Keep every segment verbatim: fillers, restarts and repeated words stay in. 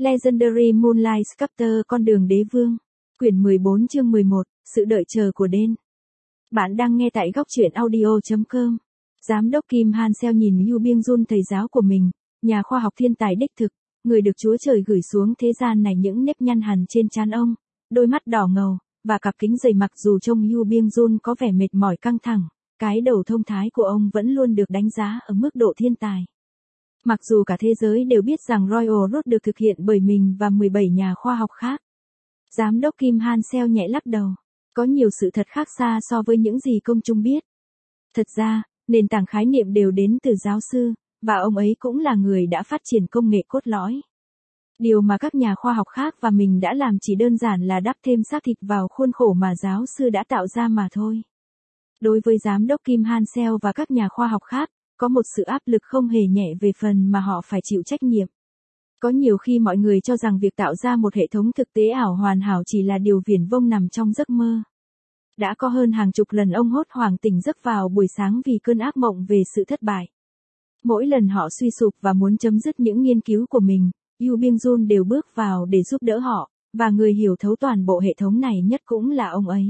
Legendary Moonlight Sculptor Con đường đế vương. Quyển mười bốn chương mười một, Sự đợi chờ của Den. Bạn đang nghe tại góc truyện audio chấm com. Giám đốc Kim Han-seo nhìn Yoo Byung-jun, thầy giáo của mình, nhà khoa học thiên tài đích thực, người được Chúa Trời gửi xuống thế gian này, những nếp nhăn hằn trên trán ông, đôi mắt đỏ ngầu, và cặp kính dày. Mặc dù trông Yoo Byung-jun có vẻ mệt mỏi căng thẳng, cái đầu thông thái của ông vẫn luôn được đánh giá ở mức độ thiên tài. Mặc dù cả thế giới đều biết rằng Royal Road được thực hiện bởi mình và mười bảy nhà khoa học khác. Giám đốc Kim Han-seo nhẹ lắc đầu. Có nhiều sự thật khác xa so với những gì công chúng biết. Thật ra, nền tảng khái niệm đều đến từ giáo sư, và ông ấy cũng là người đã phát triển công nghệ cốt lõi. Điều mà các nhà khoa học khác và mình đã làm chỉ đơn giản là đắp thêm xác thịt vào khuôn khổ mà giáo sư đã tạo ra mà thôi. Đối với giám đốc Kim Han-seo và các nhà khoa học khác, có một sự áp lực không hề nhẹ về phần mà họ phải chịu trách nhiệm. Có nhiều khi mọi người cho rằng việc tạo ra một hệ thống thực tế ảo hoàn hảo chỉ là điều viển vông nằm trong giấc mơ. Đã có hơn hàng chục lần ông hốt hoảng tỉnh giấc vào buổi sáng vì cơn ác mộng về sự thất bại. Mỗi lần họ suy sụp và muốn chấm dứt những nghiên cứu của mình, Yoo Byung-jun đều bước vào để giúp đỡ họ, và người hiểu thấu toàn bộ hệ thống này nhất cũng là ông ấy.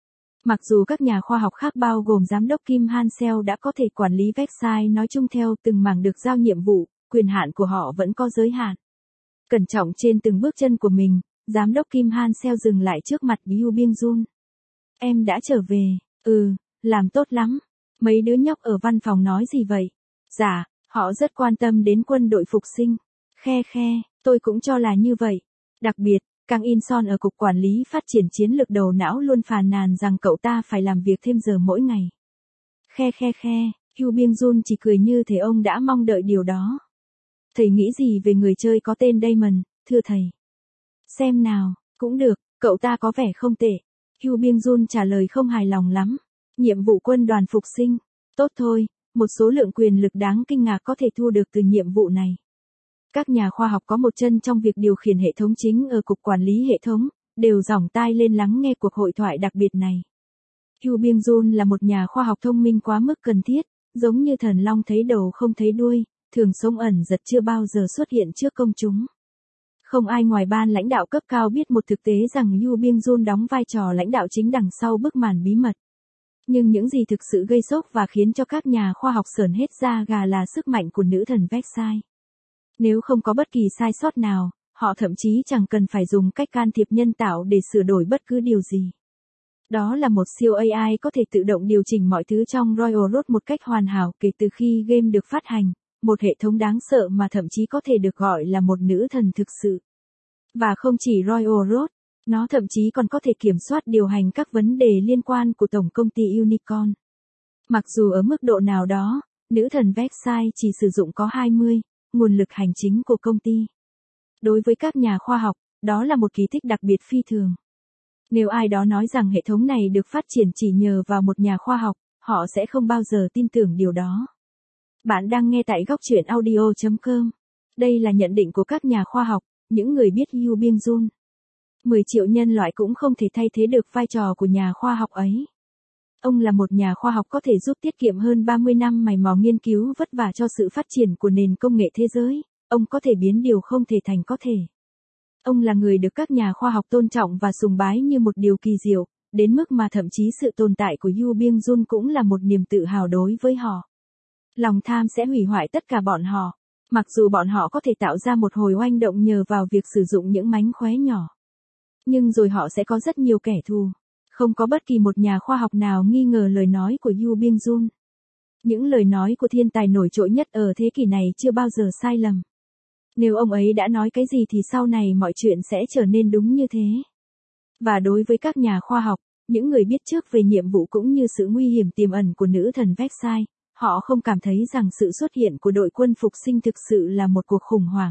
Mặc dù các nhà khoa học khác bao gồm giám đốc Kim Han-seo đã có thể quản lý website nói chung theo từng mảng được giao nhiệm vụ, quyền hạn của họ vẫn có giới hạn. Cẩn trọng trên từng bước chân của mình, giám đốc Kim Han-seo dừng lại trước mặt Yoo Byung-jun. Em đã trở về. Ừ, làm tốt lắm. Mấy đứa nhóc ở văn phòng nói gì vậy? Dạ, họ rất quan tâm đến quân đội phục sinh. Khe khe, tôi cũng cho là như vậy. Đặc biệt, Kang In-son ở Cục Quản lý Phát triển Chiến lược đầu não luôn phàn nàn rằng cậu ta phải làm việc thêm giờ mỗi ngày. Khe khe khe, Yoo Byung-jun chỉ cười như thể ông đã mong đợi điều đó. Thầy nghĩ gì về người chơi có tên Damon, thưa thầy? Xem nào, cũng được, cậu ta có vẻ không tệ. Yoo Byung-jun trả lời không hài lòng lắm. Nhiệm vụ quân đoàn phục sinh. Tốt thôi, một số lượng quyền lực đáng kinh ngạc có thể thu được từ nhiệm vụ này. Các nhà khoa học có một chân trong việc điều khiển hệ thống chính ở Cục Quản lý Hệ thống, đều dòng tai lên lắng nghe cuộc hội thoại đặc biệt này. Yoo Byung-jun là một nhà khoa học thông minh quá mức cần thiết, giống như thần long thấy đầu không thấy đuôi, thường sống ẩn giật chưa bao giờ xuất hiện trước công chúng. Không ai ngoài ban lãnh đạo cấp cao biết một thực tế rằng Yoo Byung-jun đóng vai trò lãnh đạo chính đằng sau bức màn bí mật. Nhưng những gì thực sự gây sốc và khiến cho các nhà khoa học sởn hết da gà là sức mạnh của nữ thần Versailles. Nếu không có bất kỳ sai sót nào, họ thậm chí chẳng cần phải dùng cách can thiệp nhân tạo để sửa đổi bất cứ điều gì. Đó là một siêu a i có thể tự động điều chỉnh mọi thứ trong Royal Road một cách hoàn hảo kể từ khi game được phát hành, một hệ thống đáng sợ mà thậm chí có thể được gọi là một nữ thần thực sự. Và không chỉ Royal Road, nó thậm chí còn có thể kiểm soát điều hành các vấn đề liên quan của tổng công ty Unicorn. Mặc dù ở mức độ nào đó, nữ thần Versailles chỉ sử dụng có hai mươi, nguồn lực hành chính của công ty. Đối với các nhà khoa học, đó là một kỳ tích đặc biệt phi thường. Nếu ai đó nói rằng hệ thống này được phát triển chỉ nhờ vào một nhà khoa học, họ sẽ không bao giờ tin tưởng điều đó. Bạn đang nghe tại góc truyện audio chấm com. Đây là nhận định của các nhà khoa học, những người biết Yoo Byung-jun. mười triệu nhân loại cũng không thể thay thế được vai trò của nhà khoa học ấy. Ông là một nhà khoa học có thể giúp tiết kiệm hơn ba mươi năm mày mò nghiên cứu vất vả cho sự phát triển của nền công nghệ thế giới. Ông có thể biến điều không thể thành có thể. Ông là người được các nhà khoa học tôn trọng và sùng bái như một điều kỳ diệu, đến mức mà thậm chí sự tồn tại của Yoo Byung-jun cũng là một niềm tự hào đối với họ. Lòng tham sẽ hủy hoại tất cả bọn họ, mặc dù bọn họ có thể tạo ra một hồi oanh động nhờ vào việc sử dụng những mánh khóe nhỏ. Nhưng rồi họ sẽ có rất nhiều kẻ thù. Không có bất kỳ một nhà khoa học nào nghi ngờ lời nói của Yoo Byung-jun. Những lời nói của thiên tài nổi trội nhất ở thế kỷ này chưa bao giờ sai lầm. Nếu ông ấy đã nói cái gì thì sau này mọi chuyện sẽ trở nên đúng như thế. Và đối với các nhà khoa học, những người biết trước về nhiệm vụ cũng như sự nguy hiểm tiềm ẩn của nữ thần Versailles, họ không cảm thấy rằng sự xuất hiện của đội quân phục sinh thực sự là một cuộc khủng hoảng.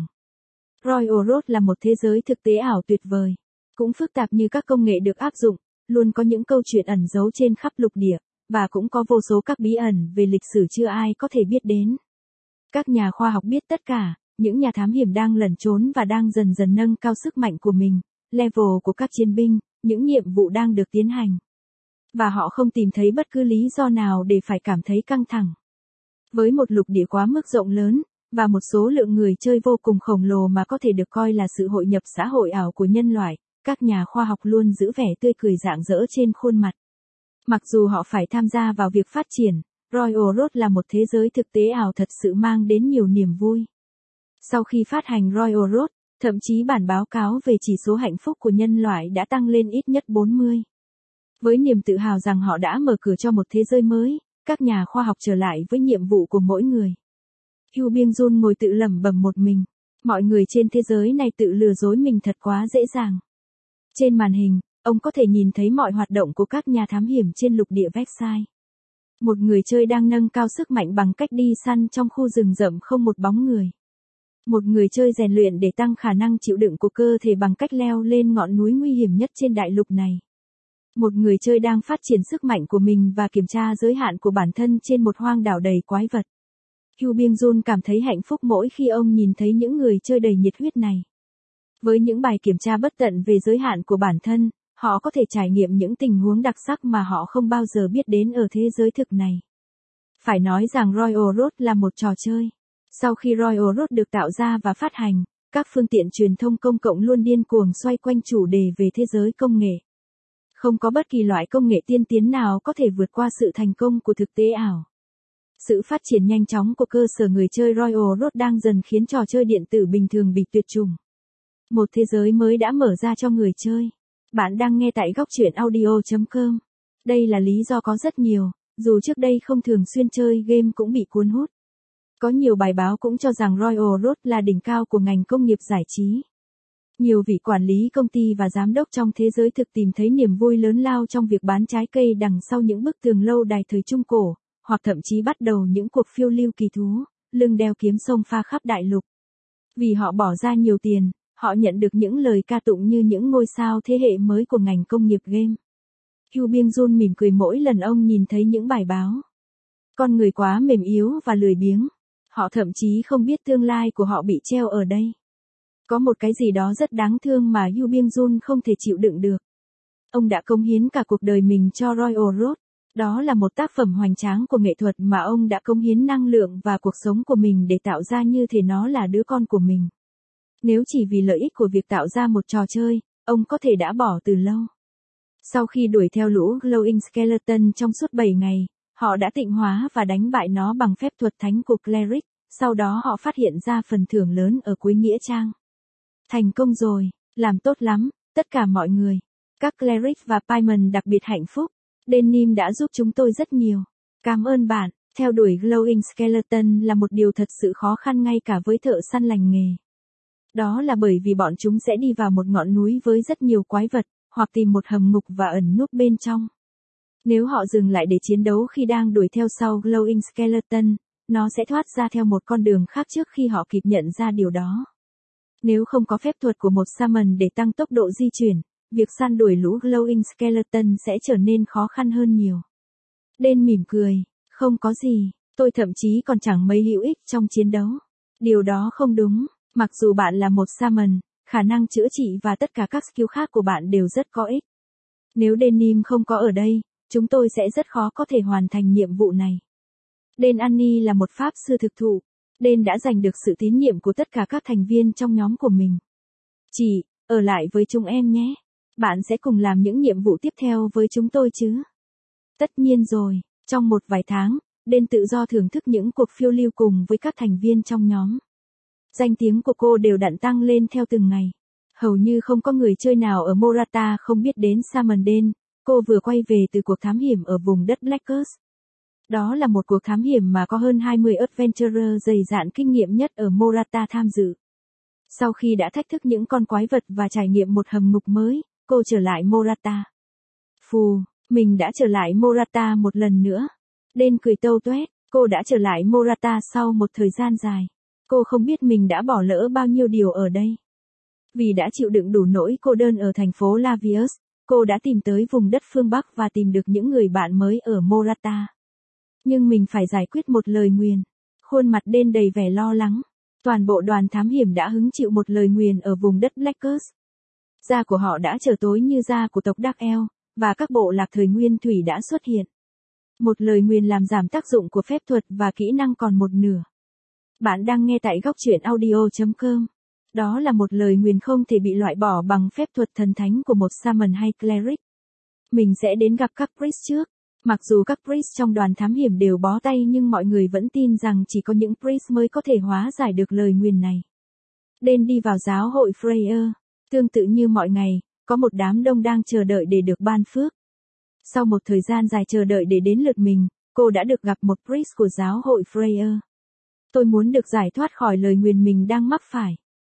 Royal Road là một thế giới thực tế ảo tuyệt vời. Cũng phức tạp như các công nghệ được áp dụng, luôn có những câu chuyện ẩn giấu trên khắp lục địa, và cũng có vô số các bí ẩn về lịch sử chưa ai có thể biết đến. Các nhà khoa học biết tất cả, những nhà thám hiểm đang lẩn trốn và đang dần dần nâng cao sức mạnh của mình, level của các chiến binh, những nhiệm vụ đang được tiến hành. Và họ không tìm thấy bất cứ lý do nào để phải cảm thấy căng thẳng. Với một lục địa quá mức rộng lớn, và một số lượng người chơi vô cùng khổng lồ mà có thể được coi là sự hội nhập xã hội ảo của nhân loại, các nhà khoa học luôn giữ vẻ tươi cười rạng rỡ trên khuôn mặt. Mặc dù họ phải tham gia vào việc phát triển, Royal Road là một thế giới thực tế ảo thật sự mang đến nhiều niềm vui. Sau khi phát hành Royal Road, thậm chí bản báo cáo về chỉ số hạnh phúc của nhân loại đã tăng lên ít nhất bốn mươi. Với niềm tự hào rằng họ đã mở cửa cho một thế giới mới, các nhà khoa học trở lại với nhiệm vụ của mỗi người. Yu Byung-jun ngồi tự lẩm bẩm một mình. Mọi người trên thế giới này tự lừa dối mình thật quá dễ dàng. Trên màn hình, ông có thể nhìn thấy mọi hoạt động của các nhà thám hiểm trên lục địa Versailles. Một người chơi đang nâng cao sức mạnh bằng cách đi săn trong khu rừng rậm không một bóng người. Một người chơi rèn luyện để tăng khả năng chịu đựng của cơ thể bằng cách leo lên ngọn núi nguy hiểm nhất trên đại lục này. Một người chơi đang phát triển sức mạnh của mình và kiểm tra giới hạn của bản thân trên một hoang đảo đầy quái vật. Yu Byung-jun cảm thấy hạnh phúc mỗi khi ông nhìn thấy những người chơi đầy nhiệt huyết này. Với những bài kiểm tra bất tận về giới hạn của bản thân, họ có thể trải nghiệm những tình huống đặc sắc mà họ không bao giờ biết đến ở thế giới thực này. Phải nói rằng Royal Road là một trò chơi. Sau khi Royal Road được tạo ra và phát hành, các phương tiện truyền thông công cộng luôn điên cuồng xoay quanh chủ đề về thế giới công nghệ. Không có bất kỳ loại công nghệ tiên tiến nào có thể vượt qua sự thành công của thực tế ảo. Sự phát triển nhanh chóng của cơ sở người chơi Royal Road đang dần khiến trò chơi điện tử bình thường bị tuyệt chủng. Một thế giới mới đã mở ra cho người chơi. Bạn đang nghe tại góc truyện audio chấm com. Đây là lý do có rất nhiều, dù trước đây không thường xuyên chơi game cũng bị cuốn hút. Có nhiều bài báo cũng cho rằng Royal Road là đỉnh cao của ngành công nghiệp giải trí. Nhiều vị quản lý công ty và giám đốc trong thế giới thực tìm thấy niềm vui lớn lao trong việc bán trái cây đằng sau những bức tường lâu đài thời Trung Cổ, hoặc thậm chí bắt đầu những cuộc phiêu lưu kỳ thú, lưng đeo kiếm sông pha khắp đại lục. Vì họ bỏ ra nhiều tiền, họ nhận được những lời ca tụng như những ngôi sao thế hệ mới của ngành công nghiệp game. Yu Byung-jun mỉm cười mỗi lần ông nhìn thấy những bài báo. Con người quá mềm yếu và lười biếng. Họ thậm chí không biết tương lai của họ bị treo ở đây. Có một cái gì đó rất đáng thương mà Yu Byung-jun không thể chịu đựng được. Ông đã cống hiến cả cuộc đời mình cho Royal Road. Đó là một tác phẩm hoành tráng của nghệ thuật mà ông đã cống hiến năng lượng và cuộc sống của mình để tạo ra như thể nó là đứa con của mình. Nếu chỉ vì lợi ích của việc tạo ra một trò chơi, ông có thể đã bỏ từ lâu. Sau khi đuổi theo lũ Glowing Skeleton trong suốt bảy ngày, họ đã tịnh hóa và đánh bại nó bằng phép thuật thánh của Cleric, sau đó họ phát hiện ra phần thưởng lớn ở cuối nghĩa trang. Thành công rồi, làm tốt lắm, tất cả mọi người. Các Cleric và Paimon đặc biệt hạnh phúc. Denim đã giúp chúng tôi rất nhiều. Cảm ơn bạn. Theo đuổi Glowing Skeleton là một điều thật sự khó khăn ngay cả với thợ săn lành nghề. Đó là bởi vì bọn chúng sẽ đi vào một ngọn núi với rất nhiều quái vật, hoặc tìm một hầm ngục và ẩn núp bên trong. Nếu họ dừng lại để chiến đấu khi đang đuổi theo sau Glowing Skeleton, nó sẽ thoát ra theo một con đường khác trước khi họ kịp nhận ra điều đó. Nếu không có phép thuật của một Shaman để tăng tốc độ di chuyển, việc săn đuổi lũ Glowing Skeleton sẽ trở nên khó khăn hơn nhiều. Den mỉm cười, không có gì, tôi thậm chí còn chẳng mấy hữu ích trong chiến đấu. Điều đó không đúng, mặc dù bạn là một Shaman, khả năng chữa trị và tất cả các skill khác của bạn đều rất có ích. Nếu Denim không có ở đây, chúng tôi sẽ rất khó có thể hoàn thành nhiệm vụ này. Den Annie là một pháp sư thực thụ. Den đã giành được sự tín nhiệm của tất cả các thành viên trong nhóm của mình. Chị, ở lại với chúng em nhé. Bạn sẽ cùng làm những nhiệm vụ tiếp theo với chúng tôi chứ? Tất nhiên rồi, trong một vài tháng, Den tự do thưởng thức những cuộc phiêu lưu cùng với các thành viên trong nhóm. Danh tiếng của cô đều đặn tăng lên theo từng ngày. Hầu như không có người chơi nào ở Morata không biết đến Shaman Den, cô vừa quay về từ cuộc thám hiểm ở vùng đất Blackers. Đó là một cuộc thám hiểm mà có hơn hai mươi adventurer dày dạn kinh nghiệm nhất ở Morata tham dự. Sau khi đã thách thức những con quái vật và trải nghiệm một hầm ngục mới, cô trở lại Morata. Phù, mình đã trở lại Morata một lần nữa. Den cười tâu tuét, cô đã trở lại Morata sau một thời gian dài. Cô không biết mình đã bỏ lỡ bao nhiêu điều ở đây. Vì đã chịu đựng đủ nỗi cô đơn ở thành phố Lavius, cô đã tìm tới vùng đất phương Bắc và tìm được những người bạn mới ở Morata. Nhưng mình phải giải quyết một lời nguyền. Khuôn mặt Den đầy vẻ lo lắng. Toàn bộ đoàn thám hiểm đã hứng chịu một lời nguyền ở vùng đất Blackers. Da của họ đã trở tối như da của tộc Dark Elf, và các bộ lạc thời nguyên thủy đã xuất hiện. Một lời nguyền làm giảm tác dụng của phép thuật và kỹ năng còn một nửa. Bạn đang nghe tại góc truyện audio chấm com. Đó là một lời nguyền không thể bị loại bỏ bằng phép thuật thần thánh của một Shaman hay Cleric. Mình sẽ đến gặp các Priest trước. Mặc dù các Priest trong đoàn thám hiểm đều bó tay nhưng mọi người vẫn tin rằng chỉ có những Priest mới có thể hóa giải được lời nguyền này. Đen đi vào giáo hội Freya. Tương tự như mọi ngày, có một đám đông đang chờ đợi để được ban phước. Sau một thời gian dài chờ đợi để đến lượt mình, cô đã được gặp một Priest của giáo hội Freya. Tôi muốn được giải thoát khỏi lời nguyền mình đang mắc phải.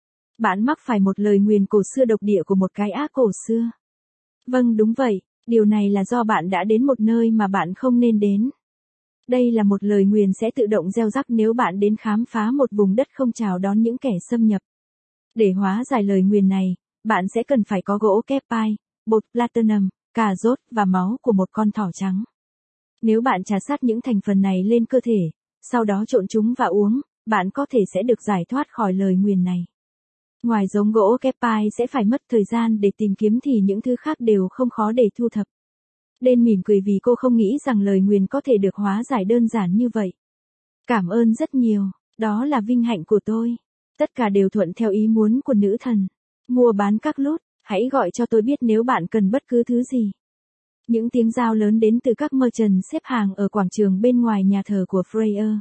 Bạn mắc phải một lời nguyền cổ xưa độc địa của một cái ác cổ xưa. Vâng, đúng vậy, điều này là do bạn đã đến một nơi mà bạn không nên đến. Đây là một lời nguyền sẽ tự động gieo rắc nếu bạn đến khám phá một vùng đất không chào đón những kẻ xâm nhập. Để hóa giải lời nguyền này, bạn sẽ cần phải có gỗ kepai, bột platinum, cà rốt và máu của một con thỏ trắng. Nếu bạn trà sát những thành phần này lên cơ thể, sau đó trộn chúng và uống, bạn có thể sẽ được giải thoát khỏi lời nguyền này. Ngoài giống gỗ kepai sẽ phải mất thời gian để tìm kiếm thì những thứ khác đều không khó để thu thập. Đen mỉm cười vì cô không nghĩ rằng lời nguyền có thể được hóa giải đơn giản như vậy. Cảm ơn rất nhiều, đó là vinh hạnh của tôi. Tất cả đều thuận theo ý muốn của nữ thần. Mua bán các lút, hãy gọi cho tôi biết nếu bạn cần bất cứ thứ gì. Những tiếng rao lớn đến từ các merchant xếp hàng ở quảng trường bên ngoài nhà thờ của Freya.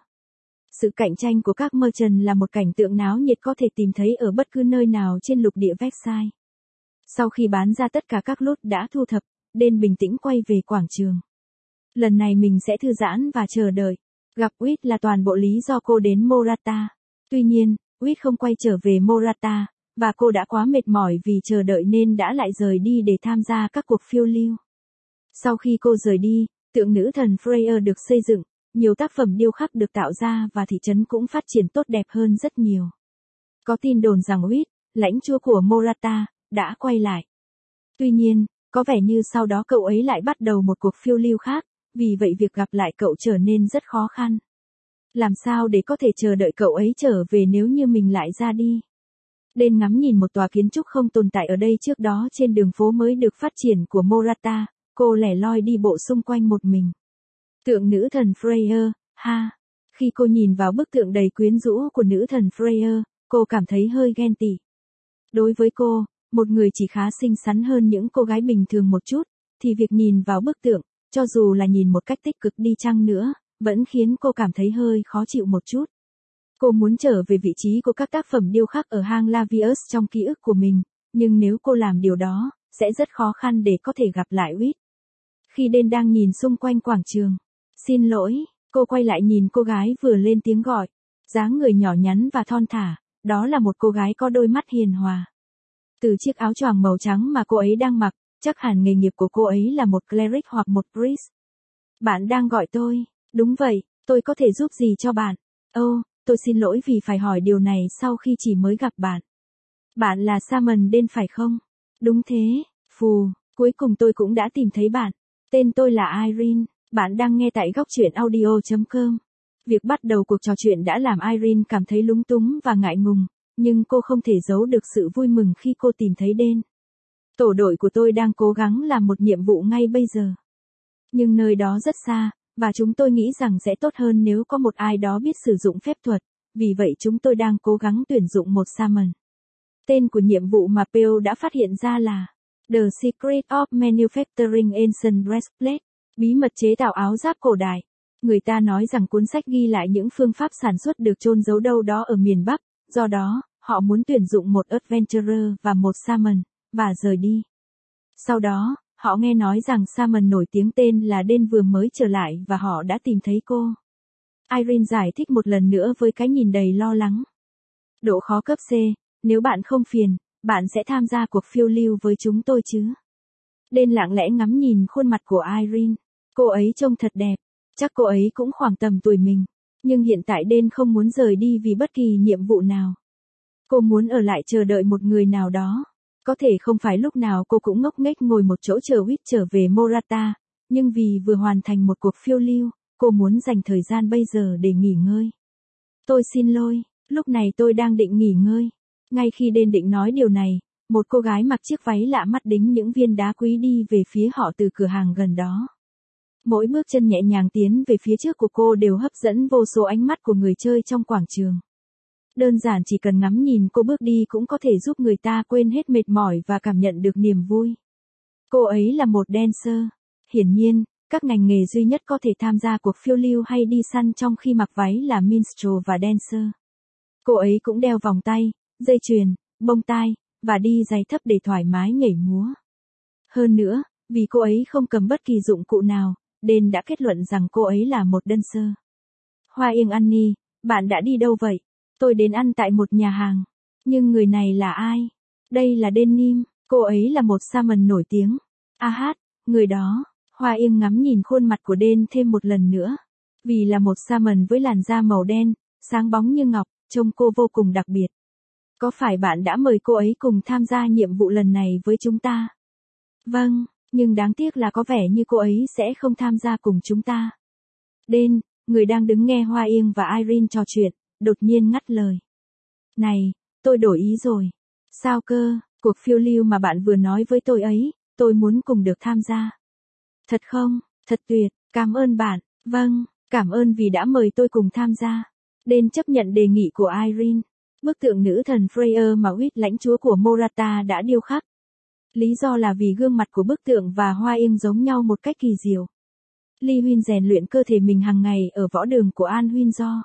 Sự cạnh tranh của các merchant là một cảnh tượng náo nhiệt có thể tìm thấy ở bất cứ nơi nào trên lục địa Vexai. Sau khi bán ra tất cả các lút đã thu thập, Đen bình tĩnh quay về quảng trường. Lần này mình sẽ thư giãn và chờ đợi. Gặp Wit là toàn bộ lý do cô đến Morata. Tuy nhiên, Wit không quay trở về Morata, và cô đã quá mệt mỏi vì chờ đợi nên đã lại rời đi để tham gia các cuộc phiêu lưu. Sau khi cô rời đi, tượng nữ thần Freya được xây dựng, nhiều tác phẩm điêu khắc được tạo ra và thị trấn cũng phát triển tốt đẹp hơn rất nhiều. Có tin đồn rằng Wit, lãnh chúa của Morata, đã quay lại. Tuy nhiên, có vẻ như sau đó cậu ấy lại bắt đầu một cuộc phiêu lưu khác, vì vậy việc gặp lại cậu trở nên rất khó khăn. Làm sao để có thể chờ đợi cậu ấy trở về nếu như mình lại ra đi? Đen ngắm nhìn một tòa kiến trúc không tồn tại ở đây trước đó trên đường phố mới được phát triển của Morata, cô lẻ loi đi bộ xung quanh một mình. Tượng nữ thần Freya, ha. Khi cô nhìn vào bức tượng đầy quyến rũ của nữ thần Freya, cô cảm thấy hơi ghen tị. Đối với cô, một người chỉ khá xinh xắn hơn những cô gái bình thường một chút, thì việc nhìn vào bức tượng, cho dù là nhìn một cách tích cực đi chăng nữa, vẫn khiến cô cảm thấy hơi khó chịu một chút. Cô muốn trở về vị trí của các tác phẩm điêu khắc ở hang Lavius trong ký ức của mình, nhưng nếu cô làm điều đó, sẽ rất khó khăn để có thể gặp lại Wit. Khi Đen đang nhìn xung quanh quảng trường, xin lỗi, cô quay lại nhìn cô gái vừa lên tiếng gọi, dáng người nhỏ nhắn và thon thả, đó là một cô gái có đôi mắt hiền hòa. Từ chiếc áo choàng màu trắng mà cô ấy đang mặc, chắc hẳn nghề nghiệp của cô ấy là một cleric hoặc một priest. Bạn đang gọi tôi, đúng vậy, tôi có thể giúp gì cho bạn? Ồ, oh, tôi xin lỗi vì phải hỏi điều này sau khi chỉ mới gặp bạn. Bạn là Shaman Đen phải không? Đúng thế, phù, cuối cùng tôi cũng đã tìm thấy bạn. Tên tôi là Irene, bạn đang nghe tại góc truyện audio chấm com. Việc bắt đầu cuộc trò chuyện đã làm Irene cảm thấy lúng túng và ngại ngùng, nhưng cô không thể giấu được sự vui mừng khi cô tìm thấy Đen. Tổ đội của tôi đang cố gắng làm một nhiệm vụ ngay bây giờ. Nhưng nơi đó rất xa, và chúng tôi nghĩ rằng sẽ tốt hơn nếu có một ai đó biết sử dụng phép thuật, vì vậy chúng tôi đang cố gắng tuyển dụng một Shaman. Tên của nhiệm vụ mà Peo đã phát hiện ra là The Secret of Manufacturing Ancient Breastplate, bí mật chế tạo áo giáp cổ đại. Người ta nói rằng cuốn sách ghi lại những phương pháp sản xuất được chôn giấu đâu đó ở miền Bắc, do đó, họ muốn tuyển dụng một adventurer và một Shaman, và rời đi. Sau đó, họ nghe nói rằng Shaman nổi tiếng tên là Đen vừa mới trở lại và họ đã tìm thấy cô. Irene giải thích một lần nữa với cái nhìn đầy lo lắng. Độ khó cấp C, nếu bạn không phiền, bạn sẽ tham gia cuộc phiêu lưu với chúng tôi chứ? Đen lặng lẽ ngắm nhìn khuôn mặt của Irene. Cô ấy trông thật đẹp, chắc cô ấy cũng khoảng tầm tuổi mình. Nhưng hiện tại Đen không muốn rời đi vì bất kỳ nhiệm vụ nào. Cô muốn ở lại chờ đợi một người nào đó. Có thể không phải lúc nào cô cũng ngốc nghếch ngồi một chỗ chờ Wit trở về Morata, nhưng vì vừa hoàn thành một cuộc phiêu lưu, cô muốn dành thời gian bây giờ để nghỉ ngơi. Tôi xin lỗi, lúc này tôi đang định nghỉ ngơi. Ngay khi Đen định nói điều này, một cô gái mặc chiếc váy lạ mắt đính những viên đá quý đi về phía họ từ cửa hàng gần đó. Mỗi bước chân nhẹ nhàng tiến về phía trước của cô đều hấp dẫn vô số ánh mắt của người chơi trong quảng trường. Đơn giản chỉ cần ngắm nhìn cô bước đi cũng có thể giúp người ta quên hết mệt mỏi và cảm nhận được niềm vui. Cô ấy là một dancer. Hiển nhiên, các ngành nghề duy nhất có thể tham gia cuộc phiêu lưu hay đi săn trong khi mặc váy là minstrel và dancer. Cô ấy cũng đeo vòng tay, dây chuyền, bông tai, và đi giày thấp để thoải mái nhảy múa. Hơn nữa, vì cô ấy không cầm bất kỳ dụng cụ nào, Dan đã kết luận rằng cô ấy là một dancer. Hoa Yên Annie, bạn đã đi đâu vậy? Tôi đến ăn tại một nhà hàng. Nhưng người này là ai? Đây là Denim, cô ấy là một salmon nổi tiếng. A hát, người đó. Hoa Yên ngắm nhìn khuôn mặt của Dan thêm một lần nữa. Vì là một salmon với làn da màu đen, sáng bóng như ngọc, trông cô vô cùng đặc biệt. Có phải bạn đã mời cô ấy cùng tham gia nhiệm vụ lần này với chúng ta? Vâng, nhưng đáng tiếc là có vẻ như cô ấy sẽ không tham gia cùng chúng ta. Dan, người đang đứng nghe Hoa Yên và Irene trò chuyện, đột nhiên ngắt lời. Này, tôi đổi ý rồi. Sao cơ, cuộc phiêu lưu mà bạn vừa nói với tôi ấy, tôi muốn cùng được tham gia. Thật không, thật tuyệt, cảm ơn bạn, vâng, cảm ơn vì đã mời tôi cùng tham gia. Dan chấp nhận đề nghị của Irene. Bức tượng nữ thần Freya mà Huyết lãnh chúa của Morata đã điêu khắc. Lý do là vì gương mặt của bức tượng và Hoa Yên giống nhau một cách kỳ diệu. Lee Huynh rèn luyện cơ thể mình hàng ngày ở võ đường của An Huynh Do.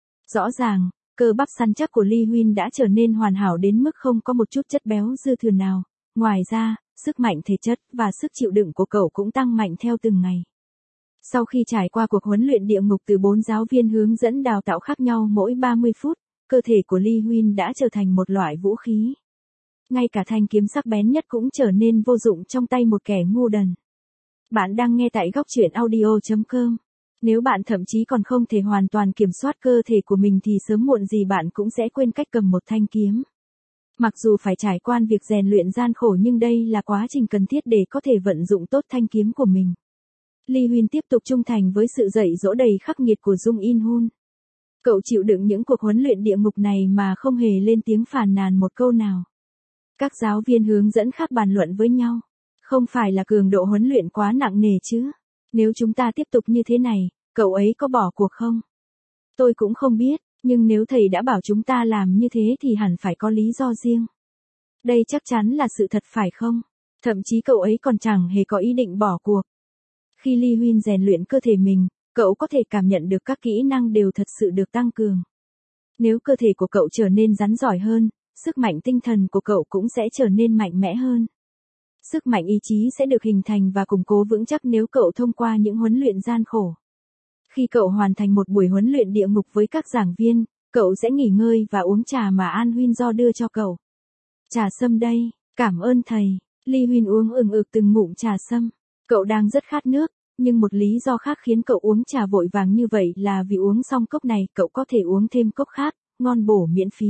Rõ ràng, cơ bắp săn chắc của Lee Huynh đã trở nên hoàn hảo đến mức không có một chút chất béo dư thừa nào. Ngoài ra, sức mạnh thể chất và sức chịu đựng của cậu cũng tăng mạnh theo từng ngày. Sau khi trải qua cuộc huấn luyện địa ngục từ bốn giáo viên hướng dẫn đào tạo khác nhau mỗi ba mươi phút, cơ thể của Lee Huynh đã trở thành một loại vũ khí. Ngay cả thanh kiếm sắc bén nhất cũng trở nên vô dụng trong tay một kẻ ngu đần. Bạn đang nghe tại góc truyện audio chấm com. Nếu bạn thậm chí còn không thể hoàn toàn kiểm soát cơ thể của mình thì sớm muộn gì bạn cũng sẽ quên cách cầm một thanh kiếm. Mặc dù phải trải qua việc rèn luyện gian khổ nhưng đây là quá trình cần thiết để có thể vận dụng tốt thanh kiếm của mình. Lee Huynh tiếp tục trung thành với sự dạy dỗ đầy khắc nghiệt của Jung In Hun. Cậu chịu đựng những cuộc huấn luyện địa ngục này mà không hề lên tiếng phàn nàn một câu nào. Các giáo viên hướng dẫn khác bàn luận với nhau. Không phải là cường độ huấn luyện quá nặng nề chứ? Nếu chúng ta tiếp tục như thế này, cậu ấy có bỏ cuộc không? Tôi cũng không biết, nhưng nếu thầy đã bảo chúng ta làm như thế thì hẳn phải có lý do riêng. Đây chắc chắn là sự thật phải không? Thậm chí cậu ấy còn chẳng hề có ý định bỏ cuộc. Khi Lee Huynh rèn luyện cơ thể mình, cậu có thể cảm nhận được các kỹ năng đều thật sự được tăng cường. Nếu cơ thể của cậu trở nên rắn giỏi hơn, sức mạnh tinh thần của cậu cũng sẽ trở nên mạnh mẽ hơn. Sức mạnh ý chí sẽ được hình thành và củng cố vững chắc nếu cậu thông qua những huấn luyện gian khổ. Khi cậu hoàn thành một buổi huấn luyện địa ngục với các giảng viên, cậu sẽ nghỉ ngơi và uống trà mà An Huynh Do đưa cho cậu. Trà sâm đây, cảm ơn thầy. Lee Huynh uống ừng ực từng ngụm trà sâm. Cậu đang rất khát nước, nhưng một lý do khác khiến cậu uống trà vội vàng như vậy là vì uống xong cốc này cậu có thể uống thêm cốc khác, ngon bổ miễn phí.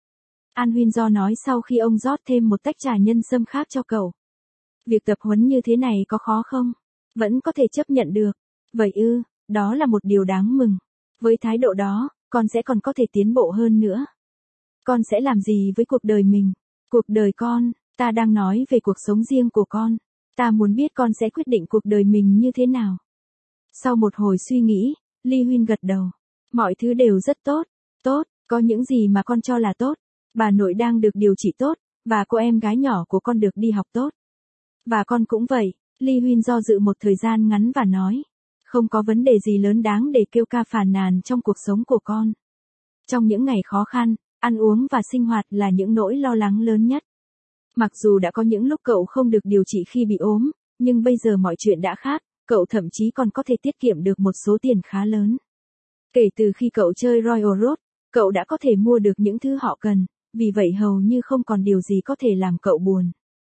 An Huynh Do nói sau khi ông rót thêm một tách trà nhân sâm khác cho cậu. Việc tập huấn như thế này có khó không? Vẫn có thể chấp nhận được. Vậy ư, đó là một điều đáng mừng. Với thái độ đó, con sẽ còn có thể tiến bộ hơn nữa. Con sẽ làm gì với cuộc đời mình? Cuộc đời con, ta đang nói về cuộc sống riêng của con. Ta muốn biết con sẽ quyết định cuộc đời mình như thế nào. Sau một hồi suy nghĩ, Lee Huynh gật đầu. Mọi thứ đều rất tốt. Tốt, có những gì mà con cho là tốt. Bà nội đang được điều trị tốt, và cô em gái nhỏ của con được đi học tốt. Và con cũng vậy. Lee Huynh do dự một thời gian ngắn và nói. Không có vấn đề gì lớn đáng để kêu ca phàn nàn trong cuộc sống của con. Trong những ngày khó khăn, ăn uống và sinh hoạt là những nỗi lo lắng lớn nhất. Mặc dù đã có những lúc cậu không được điều trị khi bị ốm, nhưng bây giờ mọi chuyện đã khác, cậu thậm chí còn có thể tiết kiệm được một số tiền khá lớn. Kể từ khi cậu chơi Royal Road, cậu đã có thể mua được những thứ họ cần, vì vậy hầu như không còn điều gì có thể làm cậu buồn.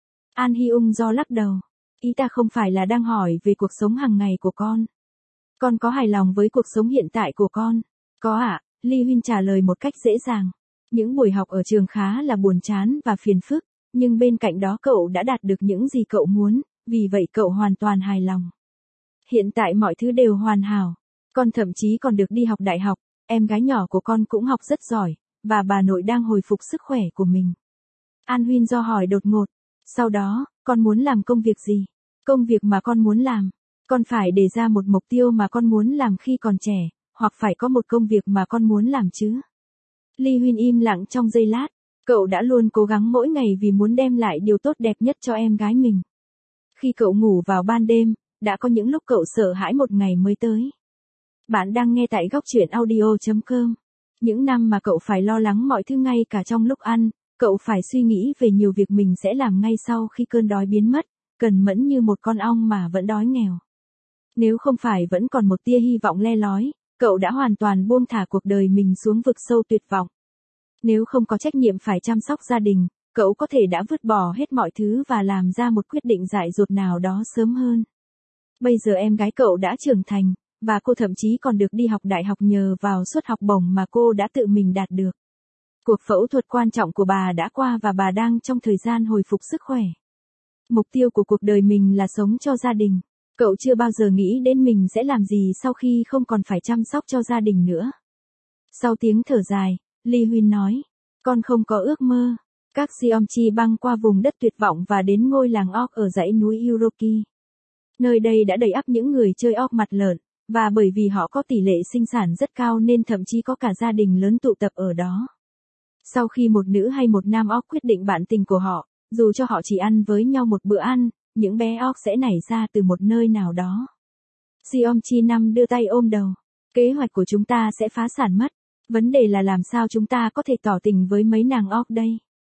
An Hyung Do lắc đầu. Ý ta không phải là đang hỏi về cuộc sống hàng ngày của con. Con có hài lòng với cuộc sống hiện tại của con? Có ạ, à, Lee Huynh trả lời một cách dễ dàng. Những buổi học ở trường khá là buồn chán và phiền phức, nhưng bên cạnh đó cậu đã đạt được những gì cậu muốn, vì vậy cậu hoàn toàn hài lòng. Hiện tại mọi thứ đều hoàn hảo. Con thậm chí còn được đi học đại học, em gái nhỏ của con cũng học rất giỏi, và bà nội đang hồi phục sức khỏe của mình. An Huynh Do hỏi đột ngột. Sau đó, con muốn làm công việc gì? Công việc mà con muốn làm. Con phải đề ra một mục tiêu mà con muốn làm khi còn trẻ, hoặc phải có một công việc mà con muốn làm chứ. Lee Huyên im lặng trong giây lát, cậu đã luôn cố gắng mỗi ngày vì muốn đem lại điều tốt đẹp nhất cho em gái mình. Khi cậu ngủ vào ban đêm, đã có những lúc cậu sợ hãi một ngày mới tới. Bạn đang nghe tại góc truyện audio chấm com. Những năm mà cậu phải lo lắng mọi thứ ngay cả trong lúc ăn, cậu phải suy nghĩ về nhiều việc mình sẽ làm ngay sau khi cơn đói biến mất, cần mẫn như một con ong mà vẫn đói nghèo. Nếu không phải vẫn còn một tia hy vọng le lói, cậu đã hoàn toàn buông thả cuộc đời mình xuống vực sâu tuyệt vọng. Nếu không có trách nhiệm phải chăm sóc gia đình, cậu có thể đã vứt bỏ hết mọi thứ và làm ra một quyết định dại dột nào đó sớm hơn. Bây giờ em gái cậu đã trưởng thành, và cô thậm chí còn được đi học đại học nhờ vào suất học bổng mà cô đã tự mình đạt được. Cuộc phẫu thuật quan trọng của bà đã qua và bà đang trong thời gian hồi phục sức khỏe. Mục tiêu của cuộc đời mình là sống cho gia đình. Cậu chưa bao giờ nghĩ đến mình sẽ làm gì sau khi không còn phải chăm sóc cho gia đình nữa. Sau tiếng thở dài, Lee Huyên nói, con không có ước mơ. Các Seomchi băng qua vùng đất tuyệt vọng và đến ngôi làng orc ở dãy núi Uroki. Nơi đây đã đầy ắp những người chơi orc mặt lợn, và bởi vì họ có tỷ lệ sinh sản rất cao nên thậm chí có cả gia đình lớn tụ tập ở đó. Sau khi một nữ hay một nam orc quyết định bạn tình của họ, dù cho họ chỉ ăn với nhau một bữa ăn, những bé orc sẽ nảy ra từ một nơi nào đó. Seomchi năm đưa tay ôm đầu. Kế hoạch của chúng ta sẽ phá sản mất. Vấn đề là làm sao chúng ta có thể tỏ tình với mấy nàng orc đây.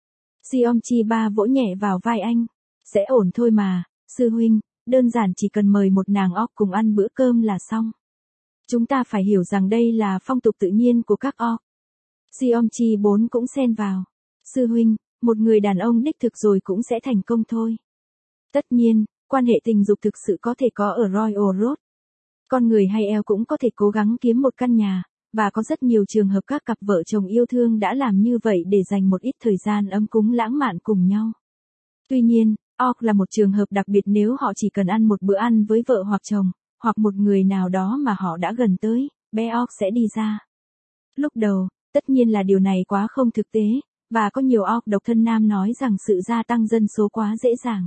Seomchi ba vỗ nhẹ vào vai anh. Sẽ ổn thôi mà, sư huynh, đơn giản chỉ cần mời một nàng orc cùng ăn bữa cơm là xong. Chúng ta phải hiểu rằng đây là phong tục tự nhiên của các orc. Seomchi bốn cũng xen vào. Sư huynh, một người đàn ông đích thực rồi cũng sẽ thành công thôi. Tất nhiên, quan hệ tình dục thực sự có thể có ở Royal Road. Con người hay eo cũng có thể cố gắng kiếm một căn nhà, và có rất nhiều trường hợp các cặp vợ chồng yêu thương đã làm như vậy để dành một ít thời gian ấm cúng lãng mạn cùng nhau. Tuy nhiên, orc là một trường hợp đặc biệt nếu họ chỉ cần ăn một bữa ăn với vợ hoặc chồng, hoặc một người nào đó mà họ đã gần tới, bé orc sẽ đi ra. Lúc đầu, tất nhiên là điều này quá không thực tế, và có nhiều orc độc thân nam nói rằng sự gia tăng dân số quá dễ dàng.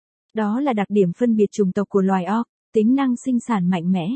Đó là đặc điểm phân biệt chủng tộc của loài orc, tính năng sinh sản mạnh mẽ.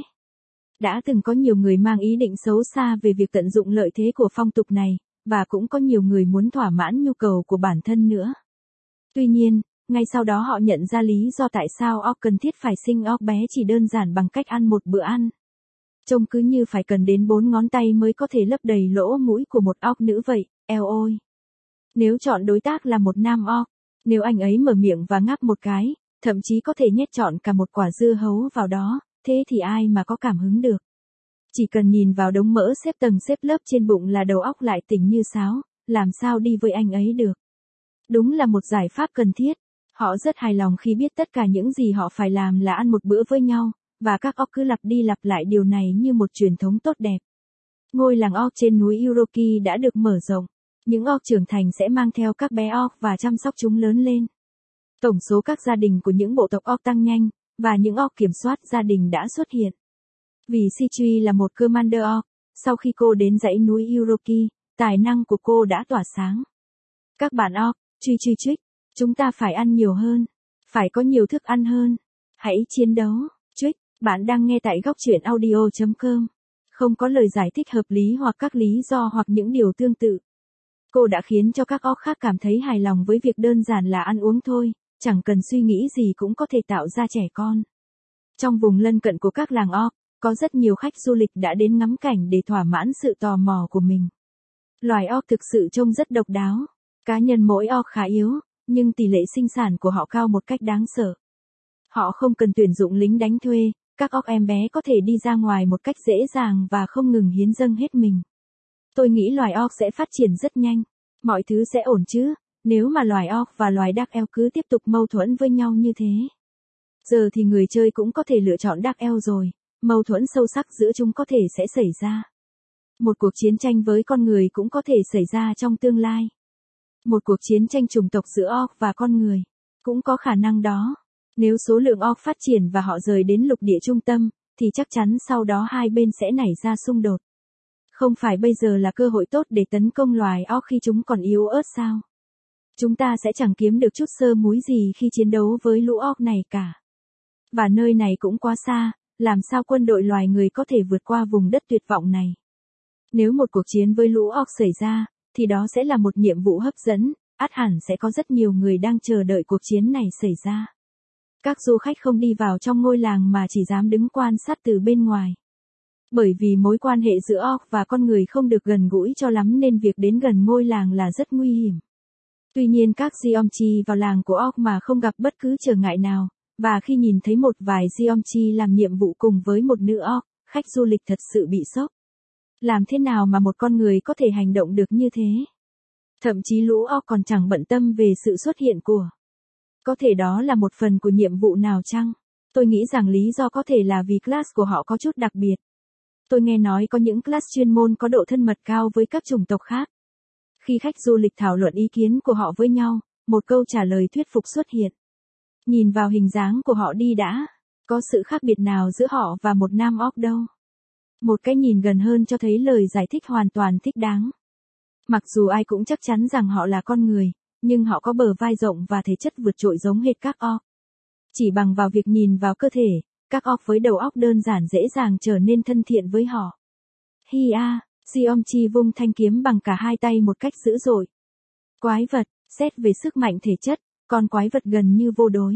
Đã từng có nhiều người mang ý định xấu xa về việc tận dụng lợi thế của phong tục này, và cũng có nhiều người muốn thỏa mãn nhu cầu của bản thân nữa. Tuy nhiên, ngay sau đó họ nhận ra lý do tại sao orc cần thiết phải sinh orc bé chỉ đơn giản bằng cách ăn một bữa ăn. Trông cứ như phải cần đến bốn ngón tay mới có thể lấp đầy lỗ mũi của một orc nữ vậy, eo ôi. Nếu chọn đối tác là một nam orc, nếu anh ấy mở miệng và ngáp một cái, thậm chí có thể nhét trọn cả một quả dưa hấu vào đó, thế thì ai mà có cảm hứng được. Chỉ cần nhìn vào đống mỡ xếp tầng xếp lớp trên bụng là đầu óc lại tỉnh như sáo, làm sao đi với anh ấy được. Đúng là một giải pháp cần thiết. Họ rất hài lòng khi biết tất cả những gì họ phải làm là ăn một bữa với nhau, và các orc cứ lặp đi lặp lại điều này như một truyền thống tốt đẹp. Ngôi làng orc trên núi Uroki đã được mở rộng. Những orc trưởng thành sẽ mang theo các bé orc và chăm sóc chúng lớn lên. Tổng số các gia đình của những bộ tộc orc tăng nhanh, và những orc kiểm soát gia đình đã xuất hiện. Vì Sichui là một commander orc, sau khi cô đến dãy núi Uroki, tài năng của cô đã tỏa sáng. Các bạn orc, truy truy trích, chúng ta phải ăn nhiều hơn, phải có nhiều thức ăn hơn. Hãy chiến đấu, trích, bạn đang nghe tại góc truyện audio chấm com. Không có lời giải thích hợp lý hoặc các lý do hoặc những điều tương tự. Cô đã khiến cho các orc khác cảm thấy hài lòng với việc đơn giản là ăn uống thôi, chẳng cần suy nghĩ gì cũng có thể tạo ra trẻ con. Trong vùng lân cận của các làng orc, có rất nhiều khách du lịch đã đến ngắm cảnh để thỏa mãn sự tò mò của mình. Loài orc thực sự trông rất độc đáo. Cá nhân mỗi orc khá yếu, nhưng tỷ lệ sinh sản của họ cao một cách đáng sợ. Họ không cần tuyển dụng lính đánh thuê, các orc em bé có thể đi ra ngoài một cách dễ dàng và không ngừng hiến dâng hết mình. Tôi nghĩ loài orc sẽ phát triển rất nhanh. Mọi thứ sẽ ổn chứ, nếu mà loài orc và loài Dark Elf cứ tiếp tục mâu thuẫn với nhau như thế. Giờ thì người chơi cũng có thể lựa chọn Dark Elf rồi, mâu thuẫn sâu sắc giữa chúng có thể sẽ xảy ra. Một cuộc chiến tranh với con người cũng có thể xảy ra trong tương lai. Một cuộc chiến tranh chủng tộc giữa orc và con người, cũng có khả năng đó. Nếu số lượng orc phát triển và họ rời đến lục địa trung tâm, thì chắc chắn sau đó hai bên sẽ nảy ra xung đột. Không phải bây giờ là cơ hội tốt để tấn công loài orc khi chúng còn yếu ớt sao? Chúng ta sẽ chẳng kiếm được chút sơ múi gì khi chiến đấu với lũ orc này cả. Và nơi này cũng quá xa, làm sao quân đội loài người có thể vượt qua vùng đất tuyệt vọng này? Nếu một cuộc chiến với lũ orc xảy ra, thì đó sẽ là một nhiệm vụ hấp dẫn, ắt hẳn sẽ có rất nhiều người đang chờ đợi cuộc chiến này xảy ra. Các du khách không đi vào trong ngôi làng mà chỉ dám đứng quan sát từ bên ngoài. Bởi vì mối quan hệ giữa orc và con người không được gần gũi cho lắm nên việc đến gần ngôi làng là rất nguy hiểm. Tuy nhiên các Geomchi vào làng của orc mà không gặp bất cứ trở ngại nào, và khi nhìn thấy một vài Geomchi làm nhiệm vụ cùng với một nữ orc, khách du lịch thật sự bị sốc. Làm thế nào mà một con người có thể hành động được như thế? Thậm chí lũ orc còn chẳng bận tâm về sự xuất hiện của. Có thể đó là một phần của nhiệm vụ nào chăng? Tôi nghĩ rằng lý do có thể là vì class của họ có chút đặc biệt. Tôi nghe nói có những class chuyên môn có độ thân mật cao với các chủng tộc khác. Khi khách du lịch thảo luận ý kiến của họ với nhau, một câu trả lời thuyết phục xuất hiện. Nhìn vào hình dáng của họ đi đã, có sự khác biệt nào giữa họ và một nam orc đâu. Một cái nhìn gần hơn cho thấy lời giải thích hoàn toàn thích đáng. Mặc dù ai cũng chắc chắn rằng họ là con người, nhưng họ có bờ vai rộng và thể chất vượt trội giống hệt các orc. Chỉ bằng vào việc nhìn vào cơ thể, các orc với đầu óc đơn giản dễ dàng trở nên thân thiện với họ. Hi a, Geomchi vung thanh kiếm bằng cả hai tay một cách dữ dội. Quái vật, xét về sức mạnh thể chất, con quái vật gần như vô đối.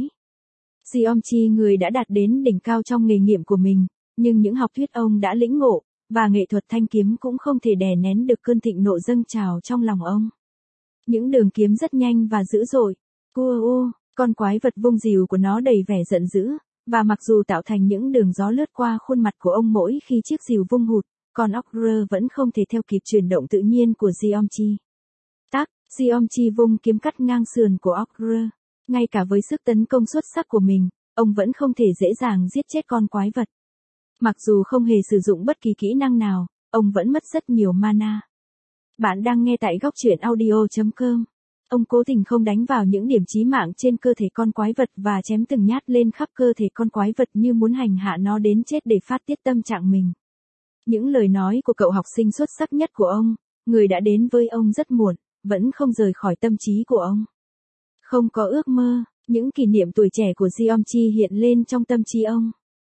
Geomchi người đã đạt đến đỉnh cao trong nghề nghiệm của mình, nhưng những học thuyết ông đã lĩnh ngộ, và nghệ thuật thanh kiếm cũng không thể đè nén được cơn thịnh nộ dâng trào trong lòng ông. Những đường kiếm rất nhanh và dữ dội. Cua u, con quái vật vung rìu của nó đầy vẻ giận dữ, và mặc dù tạo thành những đường gió lướt qua khuôn mặt của ông mỗi khi chiếc rìu vung hụt, con Ogre vẫn không thể theo kịp chuyển động tự nhiên của Geomchi. Tác, Geomchi vung kiếm cắt ngang sườn của Ogre. Ngay cả với sức tấn công xuất sắc của mình, ông vẫn không thể dễ dàng giết chết con quái vật. Mặc dù không hề sử dụng bất kỳ kỹ năng nào, ông vẫn mất rất nhiều mana. Bạn đang nghe tại góc truyện audio chấm com. Ông cố tình không đánh vào những điểm chí mạng trên cơ thể con quái vật và chém từng nhát lên khắp cơ thể con quái vật như muốn hành hạ nó đến chết để phát tiết tâm trạng mình. Những lời nói của cậu học sinh xuất sắc nhất của ông, người đã đến với ông rất muộn, vẫn không rời khỏi tâm trí của ông. Không có ước mơ, những kỷ niệm tuổi trẻ của Geomchi hiện lên trong tâm trí ông.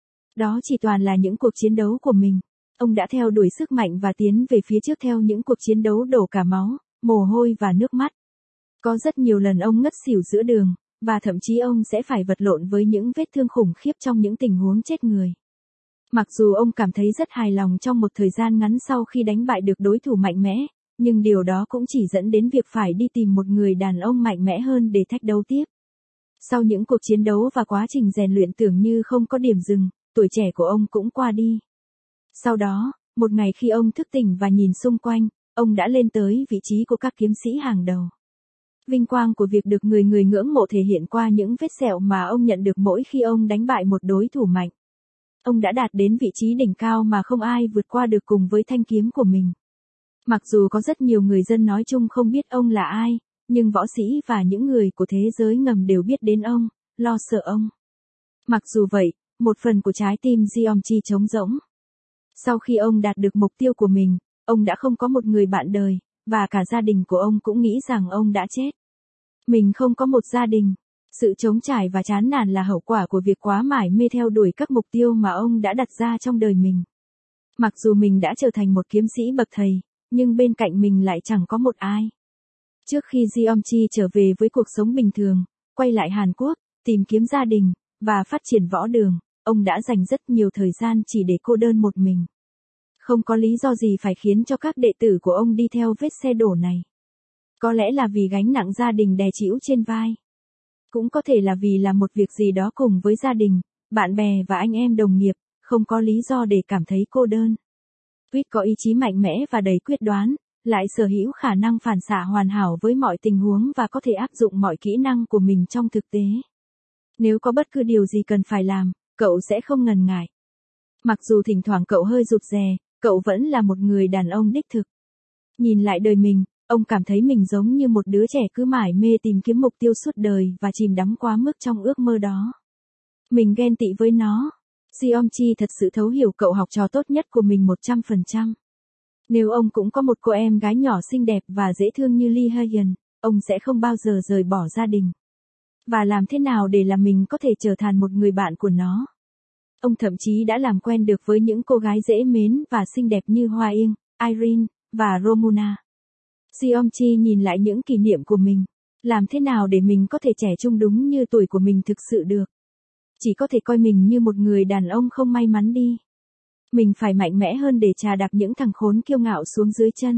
Đó chỉ toàn là những cuộc chiến đấu của mình. Ông đã theo đuổi sức mạnh và tiến về phía trước theo những cuộc chiến đấu đổ cả máu, mồ hôi và nước mắt. Có rất nhiều lần ông ngất xỉu giữa đường, và thậm chí ông sẽ phải vật lộn với những vết thương khủng khiếp trong những tình huống chết người. Mặc dù ông cảm thấy rất hài lòng trong một thời gian ngắn sau khi đánh bại được đối thủ mạnh mẽ, nhưng điều đó cũng chỉ dẫn đến việc phải đi tìm một người đàn ông mạnh mẽ hơn để thách đấu tiếp. Sau những cuộc chiến đấu và quá trình rèn luyện tưởng như không có điểm dừng, tuổi trẻ của ông cũng qua đi. Sau đó, một ngày khi ông thức tỉnh và nhìn xung quanh, ông đã lên tới vị trí của các kiếm sĩ hàng đầu. Vinh quang của việc được người người ngưỡng mộ thể hiện qua những vết sẹo mà ông nhận được mỗi khi ông đánh bại một đối thủ mạnh. Ông đã đạt đến vị trí đỉnh cao mà không ai vượt qua được cùng với thanh kiếm của mình. Mặc dù có rất nhiều người dân nói chung không biết ông là ai, nhưng võ sĩ và những người của thế giới ngầm đều biết đến ông, lo sợ ông. Mặc dù vậy, một phần của trái tim Geomchi trống rỗng. Sau khi ông đạt được mục tiêu của mình, ông đã không có một người bạn đời, và cả gia đình của ông cũng nghĩ rằng ông đã chết. Mình không có một gia đình. Sự trống trải và chán nản là hậu quả của việc quá mải mê theo đuổi các mục tiêu mà ông đã đặt ra trong đời mình. Mặc dù mình đã trở thành một kiếm sĩ bậc thầy, nhưng bên cạnh mình lại chẳng có một ai. Trước khi Geomchi trở về với cuộc sống bình thường, quay lại Hàn Quốc, tìm kiếm gia đình, và phát triển võ đường, ông đã dành rất nhiều thời gian chỉ để cô đơn một mình. Không có lý do gì phải khiến cho các đệ tử của ông đi theo vết xe đổ này. Có lẽ là vì gánh nặng gia đình đè trĩu trên vai. Cũng có thể là vì làm một việc gì đó cùng với gia đình, bạn bè và anh em đồng nghiệp, không có lý do để cảm thấy cô đơn. Quýt có ý chí mạnh mẽ và đầy quyết đoán, lại sở hữu khả năng phản xạ hoàn hảo với mọi tình huống và có thể áp dụng mọi kỹ năng của mình trong thực tế. Nếu có bất cứ điều gì cần phải làm, cậu sẽ không ngần ngại. Mặc dù thỉnh thoảng cậu hơi rụt rè, cậu vẫn là một người đàn ông đích thực. Nhìn lại đời mình, ông cảm thấy mình giống như một đứa trẻ cứ mải mê tìm kiếm mục tiêu suốt đời và chìm đắm quá mức trong ước mơ đó. Mình ghen tị với nó. Geomchi thật sự thấu hiểu cậu học trò tốt nhất của mình một trăm phần trăm. Nếu ông cũng có một cô em gái nhỏ xinh đẹp và dễ thương như Lee Hayen, ông sẽ không bao giờ rời bỏ gia đình. Và làm thế nào để làm mình có thể trở thành một người bạn của nó? Ông thậm chí đã làm quen được với những cô gái dễ mến và xinh đẹp như Hoa Yên, Irene, và Romuna. Seomchi nhìn lại những kỷ niệm của mình. Làm thế nào để mình có thể trẻ trung đúng như tuổi của mình thực sự được? Chỉ có thể coi mình như một người đàn ông không may mắn đi. Mình phải mạnh mẽ hơn để chà đạp những thằng khốn kiêu ngạo xuống dưới chân.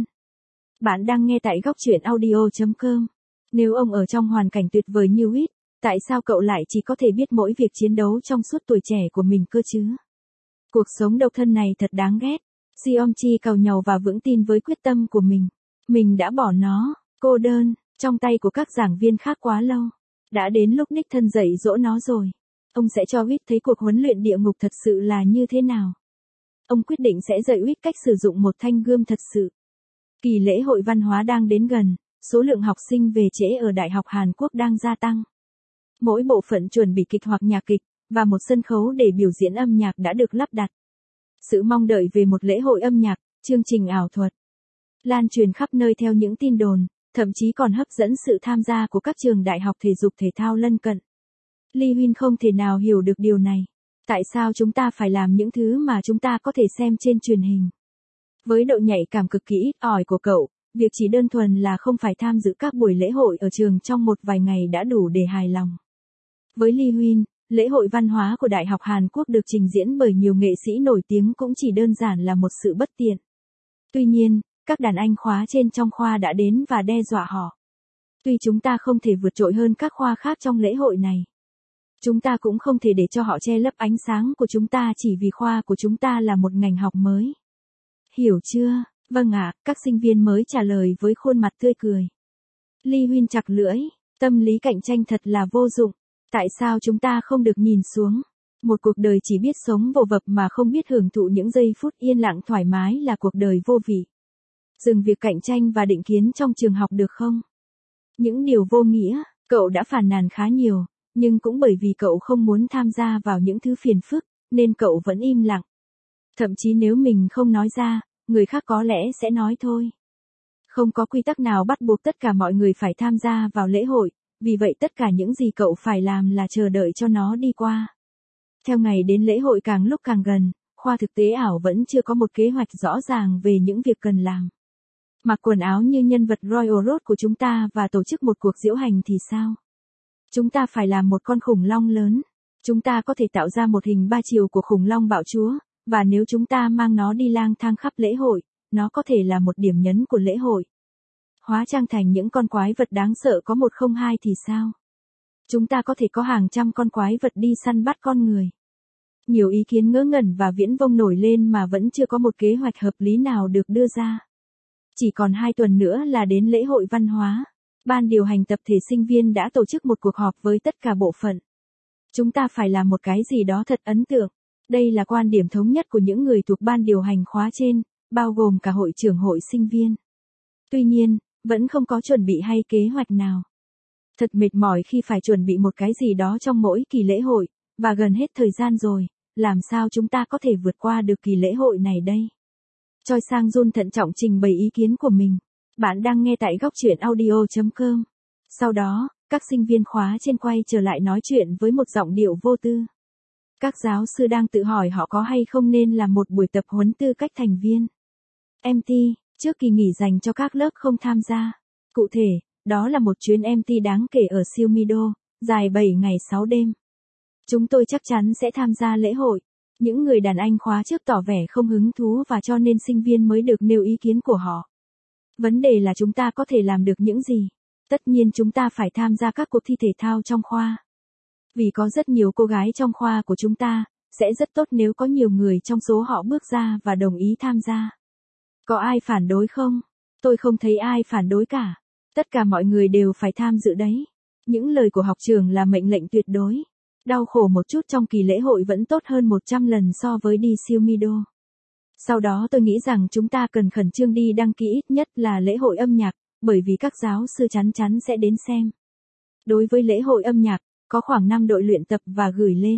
Bạn đang nghe tại góc truyện audio chấm com. Nếu ông ở trong hoàn cảnh tuyệt vời như Whit, tại sao cậu lại chỉ có thể biết mỗi việc chiến đấu trong suốt tuổi trẻ của mình cơ chứ? Cuộc sống độc thân này thật đáng ghét. Seomchi càu nhàu và vững tin với quyết tâm của mình. Mình đã bỏ nó, cô đơn, trong tay của các giảng viên khác quá lâu. Đã đến lúc đích thân dạy dỗ nó rồi. Ông sẽ cho Whit thấy cuộc huấn luyện địa ngục thật sự là như thế nào. Ông quyết định sẽ dạy Whit cách sử dụng một thanh gươm thật sự. Kỳ lễ hội văn hóa đang đến gần, số lượng học sinh về trễ ở Đại học Hàn Quốc đang gia tăng. Mỗi bộ phận chuẩn bị kịch hoặc nhạc kịch, và một sân khấu để biểu diễn âm nhạc đã được lắp đặt. Sự mong đợi về một lễ hội âm nhạc, chương trình ảo thuật, lan truyền khắp nơi theo những tin đồn, thậm chí còn hấp dẫn sự tham gia của các trường đại học thể dục thể thao lân cận. Lee Huynh không thể nào hiểu được điều này. Tại sao chúng ta phải làm những thứ mà chúng ta có thể xem trên truyền hình? Với độ nhạy cảm cực kỳ ít ỏi của cậu, việc chỉ đơn thuần là không phải tham dự các buổi lễ hội ở trường trong một vài ngày đã đủ để hài lòng. Với Lee Huynh, lễ hội văn hóa của Đại học Hàn Quốc được trình diễn bởi nhiều nghệ sĩ nổi tiếng cũng chỉ đơn giản là một sự bất tiện. Tuy nhiên, các đàn anh khóa trên trong khoa đã đến và đe dọa họ. Tuy chúng ta không thể vượt trội hơn các khoa khác trong lễ hội này, chúng ta cũng không thể để cho họ che lấp ánh sáng của chúng ta chỉ vì khoa của chúng ta là một ngành học mới. Hiểu chưa? Vâng ạ, các sinh viên mới trả lời với khuôn mặt tươi cười. Lee Huynh chặt lưỡi, tâm lý cạnh tranh thật là vô dụng. Tại sao chúng ta không được nhìn xuống? Một cuộc đời chỉ biết sống vồ vập mà không biết hưởng thụ những giây phút yên lặng thoải mái là cuộc đời vô vị. Dừng việc cạnh tranh và định kiến trong trường học được không? Những điều vô nghĩa, cậu đã phàn nàn khá nhiều, nhưng cũng bởi vì cậu không muốn tham gia vào những thứ phiền phức, nên cậu vẫn im lặng. Thậm chí nếu mình không nói ra, người khác có lẽ sẽ nói thôi. Không có quy tắc nào bắt buộc tất cả mọi người phải tham gia vào lễ hội, vì vậy tất cả những gì cậu phải làm là chờ đợi cho nó đi qua. Theo ngày đến lễ hội càng lúc càng gần, khoa thực tế ảo vẫn chưa có một kế hoạch rõ ràng về những việc cần làm. Mặc quần áo như nhân vật Royal Road của chúng ta và tổ chức một cuộc diễu hành thì sao? Chúng ta phải làm một con khủng long lớn. Chúng ta có thể tạo ra một hình ba chiều của khủng long bạo chúa, và nếu chúng ta mang nó đi lang thang khắp lễ hội, nó có thể là một điểm nhấn của lễ hội. Hóa trang thành những con quái vật đáng sợ có một không hai thì sao? Chúng ta có thể có hàng trăm con quái vật đi săn bắt con người. Nhiều ý kiến ngớ ngẩn và viễn vông nổi lên mà vẫn chưa có một kế hoạch hợp lý nào được đưa ra. Chỉ còn hai tuần nữa là đến lễ hội văn hóa. Ban điều hành tập thể sinh viên đã tổ chức một cuộc họp với tất cả bộ phận. Chúng ta phải làm một cái gì đó thật ấn tượng. Đây là quan điểm thống nhất của những người thuộc ban điều hành khóa trên, bao gồm cả hội trưởng hội sinh viên. Tuy nhiên, vẫn không có chuẩn bị hay kế hoạch nào. Thật mệt mỏi khi phải chuẩn bị một cái gì đó trong mỗi kỳ lễ hội, và gần hết thời gian rồi, làm sao chúng ta có thể vượt qua được kỳ lễ hội này đây? Choi Sang Jun thận trọng trình bày ý kiến của mình. Bạn đang nghe tại góc truyện audio chấm com. Sau đó, các sinh viên khóa trên quay trở lại nói chuyện với một giọng điệu vô tư. Các giáo sư đang tự hỏi họ có hay không nên làm một buổi tập huấn tư cách thành viên em tê, trước kỳ nghỉ dành cho các lớp không tham gia. Cụ thể, đó là một chuyến em tê đáng kể ở Seoul Mido, dài bảy ngày sáu đêm. Chúng tôi chắc chắn sẽ tham gia lễ hội. Những người đàn anh khóa trước tỏ vẻ không hứng thú và cho nên sinh viên mới được nêu ý kiến của họ. Vấn đề là chúng ta có thể làm được những gì? Tất nhiên chúng ta phải tham gia các cuộc thi thể thao trong khoa. Vì có rất nhiều cô gái trong khoa của chúng ta, sẽ rất tốt nếu có nhiều người trong số họ bước ra và đồng ý tham gia. Có ai phản đối không? Tôi không thấy ai phản đối cả. Tất cả mọi người đều phải tham dự đấy. Những lời của học trưởng là mệnh lệnh tuyệt đối. Đau khổ một chút trong kỳ lễ hội vẫn tốt hơn một trăm lần so với đi Seoul Mido. Sau đó tôi nghĩ rằng chúng ta cần khẩn trương đi đăng ký ít nhất là lễ hội âm nhạc, bởi vì các giáo sư chắn chắn sẽ đến xem. Đối với lễ hội âm nhạc, có khoảng năm đội luyện tập và gửi lên.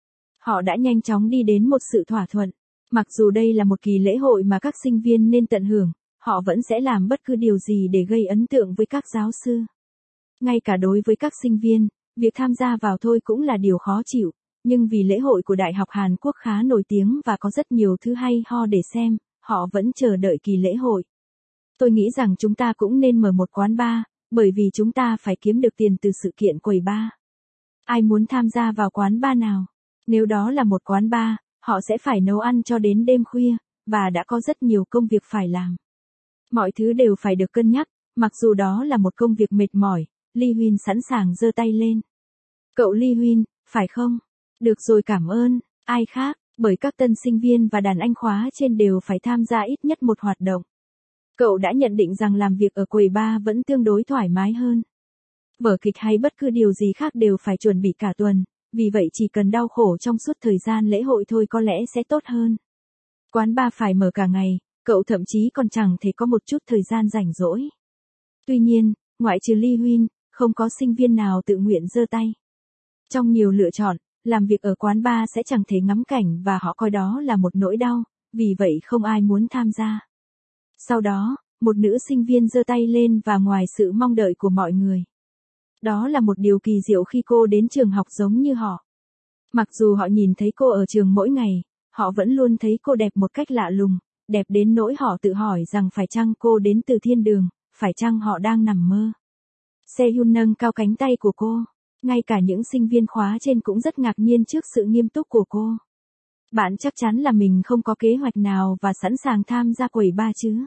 Họ đã nhanh chóng đi đến một sự thỏa thuận. Mặc dù đây là một kỳ lễ hội mà các sinh viên nên tận hưởng, họ vẫn sẽ làm bất cứ điều gì để gây ấn tượng với các giáo sư. Ngay cả đối với các sinh viên, việc tham gia vào thôi cũng là điều khó chịu, nhưng vì lễ hội của Đại học Hàn Quốc khá nổi tiếng và có rất nhiều thứ hay ho để xem, họ vẫn chờ đợi kỳ lễ hội. Tôi nghĩ rằng chúng ta cũng nên mở một quán bar, bởi vì chúng ta phải kiếm được tiền từ sự kiện quầy bar. Ai muốn tham gia vào quán bar nào? Nếu đó là một quán bar, họ sẽ phải nấu ăn cho đến đêm khuya, và đã có rất nhiều công việc phải làm. Mọi thứ đều phải được cân nhắc, mặc dù đó là một công việc mệt mỏi. Lee Huynh sẵn sàng giơ tay lên. Cậu Lee Huynh, phải không? Được rồi, cảm ơn. Ai khác, bởi các tân sinh viên và đàn anh khóa trên đều phải tham gia ít nhất một hoạt động. Cậu đã nhận định rằng làm việc ở quầy bar vẫn tương đối thoải mái hơn. Vở kịch hay bất cứ điều gì khác đều phải chuẩn bị cả tuần, vì vậy chỉ cần đau khổ trong suốt thời gian lễ hội thôi có lẽ sẽ tốt hơn. Quán bar phải mở cả ngày, cậu thậm chí còn chẳng thể có một chút thời gian rảnh rỗi. Tuy nhiên, ngoại trừ Lee Huynh, không có sinh viên nào tự nguyện giơ tay. Trong nhiều lựa chọn, làm việc ở quán bar sẽ chẳng thể ngắm cảnh và họ coi đó là một nỗi đau, vì vậy không ai muốn tham gia. Sau đó, một nữ sinh viên giơ tay lên và ngoài sự mong đợi của mọi người. Đó là một điều kỳ diệu khi cô đến trường học giống như họ. Mặc dù họ nhìn thấy cô ở trường mỗi ngày, họ vẫn luôn thấy cô đẹp một cách lạ lùng, đẹp đến nỗi họ tự hỏi rằng phải chăng cô đến từ thiên đường, phải chăng họ đang nằm mơ. Sehun nâng cao cánh tay của cô. Ngay cả những sinh viên khóa trên cũng rất ngạc nhiên trước sự nghiêm túc của cô. Bạn chắc chắn là mình không có kế hoạch nào và sẵn sàng tham gia quầy bar chứ?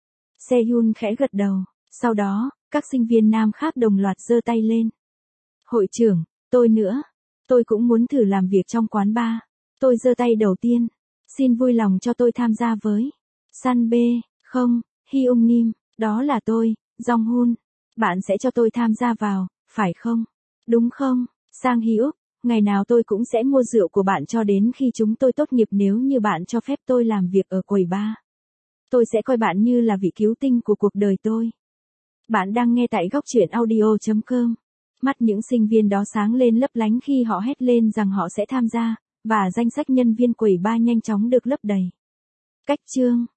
Sehun khẽ gật đầu. Sau đó, các sinh viên nam khác đồng loạt giơ tay lên. Hội trưởng, tôi nữa. Tôi cũng muốn thử làm việc trong quán bar. Tôi giơ tay đầu tiên. Xin vui lòng cho tôi tham gia với. Sanbe, không, Hyung Nim, đó là tôi, Jonghoon. Bạn sẽ cho tôi tham gia vào, phải không? Đúng không, Sang Hyuk, ngày nào tôi cũng sẽ mua rượu của bạn cho đến khi chúng tôi tốt nghiệp nếu như bạn cho phép tôi làm việc ở quầy bar. Tôi sẽ coi bạn như là vị cứu tinh của cuộc đời tôi. Bạn đang nghe tại góc truyện audio chấm com. Mắt những sinh viên đó sáng lên lấp lánh khi họ hét lên rằng họ sẽ tham gia, và danh sách nhân viên quầy bar nhanh chóng được lấp đầy. Cách chương